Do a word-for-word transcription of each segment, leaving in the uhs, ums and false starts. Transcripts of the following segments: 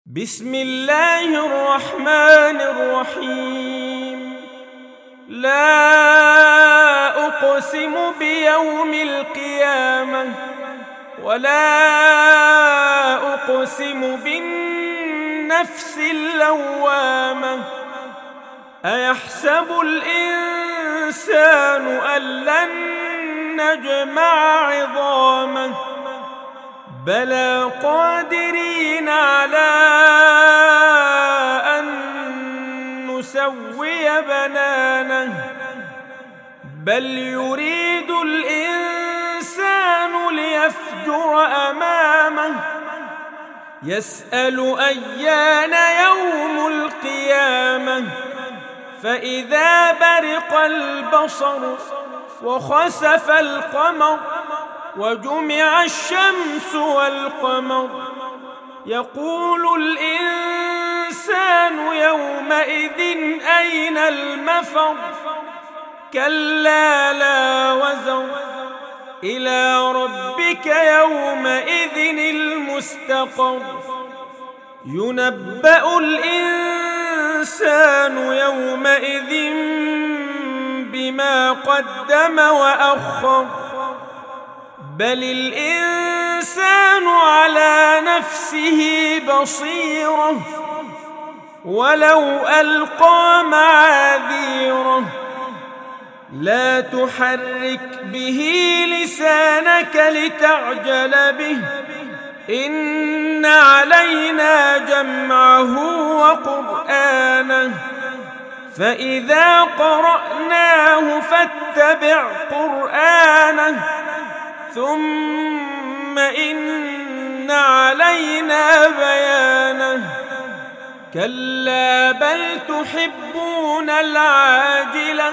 بسم الله الرحمن الرحيم. لا أقسم بيوم القيامة ولا أقسم بالنفس اللوامة. أيحسب الإنسان أن لن نجمع عظامه بلى قادرين على أن نسوي بنانه بل يريد الإنسان ليفجر أمامه يسأل أيان يوم القيامة فإذا برق البصر وخسف القمر وجمع الشمس والقمر يقول الإنسان يومئذ أين المفر كلا لا وزر إلى ربك يومئذ المستقر ينبأ الإنسان يومئذ بما قدم وأخر بل الإنسان على نفسه بصيرة ولو ألقى معاذيره لا تحرك به لسانك لتعجل به إن علينا جمعه وقرآنه فإذا قرأناه فاتبع قرآنه ثم إن علينا بيانه كلا بل تحبون العاجلة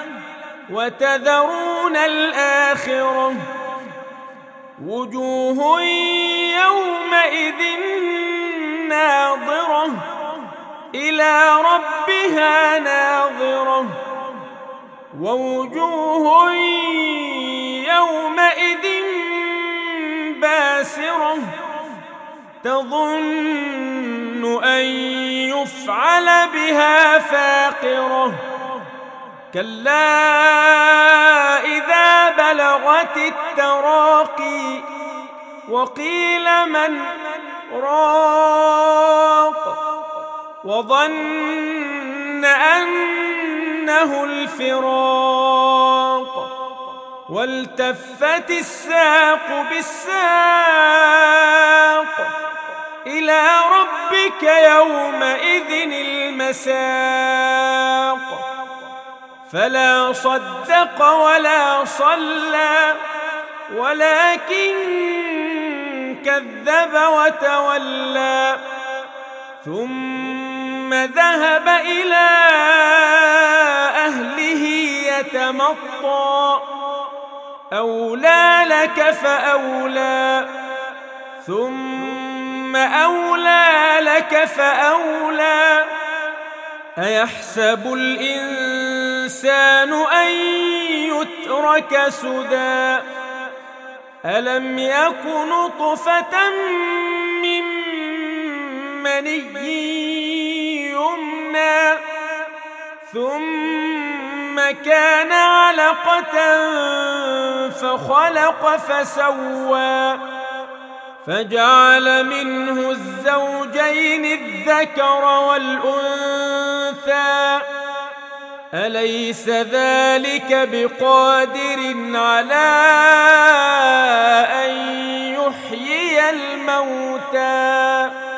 وتذرون الآخرة وجوه يومئذ ناظرة إلى ربها ناظرة ووجوه يومئذ باسرة تظن أن يفعل بها فاقرة كلا إذا بلغت التراقي وقيل من راق وظن أنه الفراق والتفت الساق بالساق إلى ربك يومئذ المساق فلا صدق ولا صلى ولكن كذب وتولى ثم ذهب إلى أهله يتمطى أولى لك فأولى ثم أولى لك فأولى أيحسب الإنسان أن يترك سدى ألم يك نطفة من مني يمنى ثم كان علقة فخلق فسوى فجعل منه الزوجين الذكر والأنثى أليس ذلك بقادر على أن يحيي الموتى